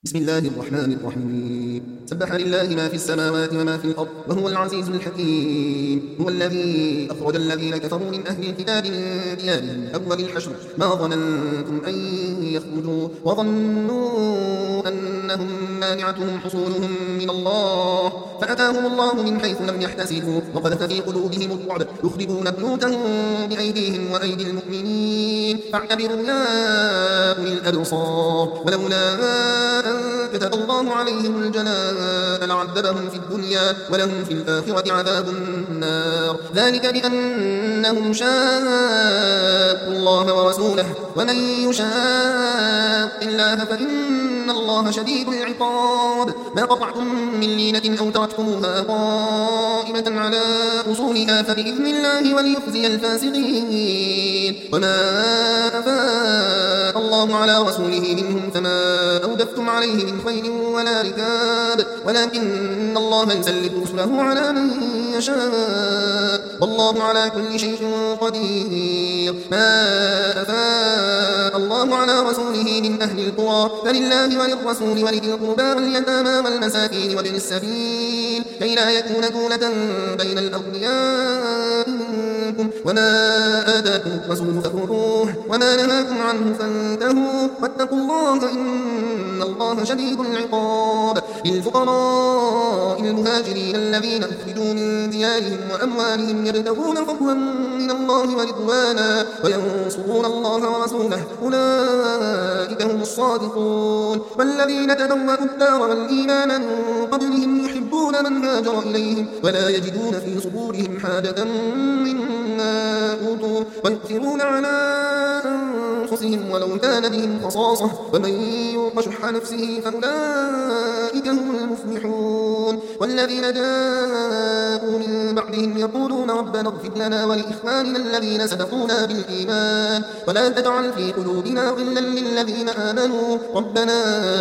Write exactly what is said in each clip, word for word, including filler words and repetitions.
بسم الله الرحمن الرحيم. سبح لله ما في السماوات وما في الأرض وهو العزيز الحكيم. هو الذي أخرج الذين كفروا من أهل الكتاب من ديارهم أول الحشر ما ظننتم أن يخرجوا وظنوا أنهم مانعتهم حصولهم من الله فأتاهم الله من حيث لم يحتسبوا وقذف في قلوبهم الرعب يخربون بيوتهم بأيديهم وأيدي المؤمنين فاعتبروا يا أولي الأبصار. ولولا أن كتب الله عليهم الجلاء لعذبهم في الدنيا ولهم في الآخرة عذاب النار ذلك بأنهم شاقوا الله ورسوله ومن يشاق الله فإن الله شديد العقاب. ما قطعتم من لينة أو تركتموها قائمة على أصولها فبإذن الله وليخزي الفاسقين. وما أفاء الله على رسوله منهم فما أودفتم عليه من خيل ولا ركاب ولكن الله يسلط رسله على من يشاء والله على كل شيء قدير. ما أفاء الله على رسوله من أهل القرى فلله وللرسول ولذي القربى واليتامى والمساكين وابن السبيل كي لا يكون دولة بين الأغنياء منكم. وما آتاكم الرسول فخذوه وما نهاكم عنه فانتهوا واتقوا الله إن الله شديد العقاب. للفقراء المهاجرين الذين أخرجوا من ديارهم وأموالهم يبتغون فضلا من الله ورضوانا وينصرون الله ورسوله أولئك هم الصادقون. والذين تبوأوا الدار والإيمان من قبلهم يحبون من هاجر إليهم ولا يجدون في صدورهم حاجة مما أوتوا ويؤثرون على أنفسهم ولو كان بهم خصاصة ومن يوق شح نفسه فأولئك هم المفلحون. والذين جاءوا من بعدهم يقولون ربنا اغفر لنا ولإخواننا الذين سبقونا بالإيمان ولا تجعل في قلوبنا غلا للذين آمنوا ربنا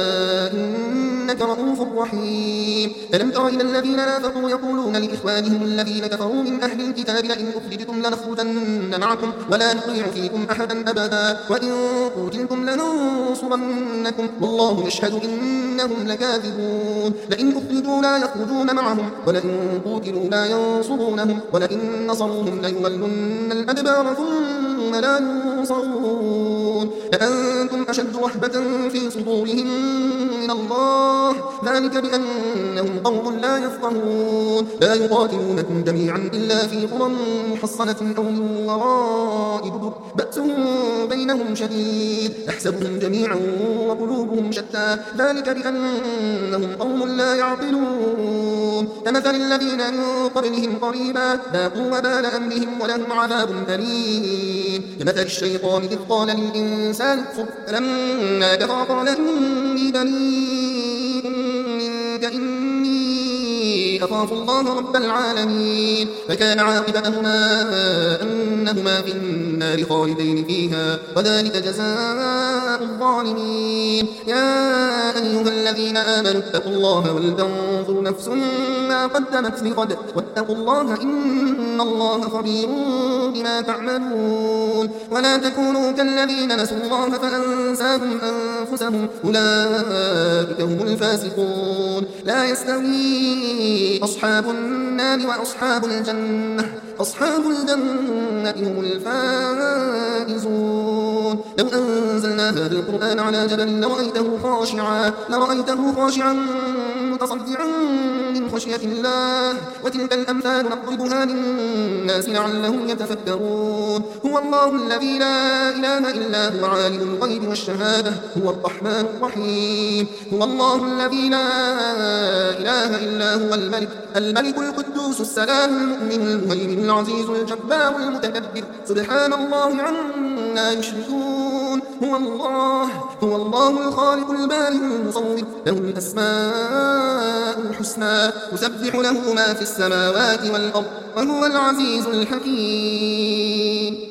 إنك رؤوف رحيم. ألم تر إلى الذين نافقوا يقولون لإخوانهم الذين كفروا من أهل الكتاب لئن أخرجتم لنخرجن معكم ولا نطيع فيكم أحدا أبدا وإن قتلتم لننصرنكم والله يشهد إنهم لكاذبون. لئن أخرجوا لا يخرجون معهم ولئن قتلوا لا ينصرونهم ولئن نصروهم ليولن الأدبار ثم لا ينصرون. لأنتم أشد رهبة في صدورهم من الله ذلك بأنهم قوم لا يفقهون. لا يقاتلونكم جميعا إلا في قرى محصنة أو من وراء جدر بأسهم بينهم شديد يحسبهم جميعا وقلوبهم شتى ذلك بأنهم قوم لا يعقلون. كمثل الذين من قبلهم قريبا ذاقوا وبال أمرهم ولهم عذاب أليم. كمثل الشيطان إذ قال للإنسان اكفر فلما كفر قال إني بريء منك إني أخاف الله رب العالمين. فكان عاقبتهما أنهما في النار خالدين فيها وذلك جزاء الظالمين. يا أيها الذين آمنوا اتقوا الله ولتنظر نفس ما قدمت لغد واتقوا الله إن الله خبير بما تعملون. ولا تكونوا كالذين نسوا الله فأنساهم أنفسهم أولئك هم الفاسقون. لا يستوي أصحاب النار وأصحاب الجنة أصحاب الجنة هم الفائزون. لو أنزلنا هذا القرآن على جبل لرأيته خاشعا لرأيته خاشعا متصدعا من خشية الله وتلك الأمثال نضربها للناس لعلهم يتفكرون. هو الله الذي لا إله إلا هو عالم الغيب والشهادة هو الرحمن الرحيم. هو الله الذي لا إله إلا هو الملك الملك القدوس السلام المؤمن المهيمن العزيز الجبار المتكبر سبحان الله عما يشركون. هو الله هو الله الخالق البارئ المصور له الأسماء الحسنى يسبح له ما في السماوات والأرض وهو العزيز الحكيم.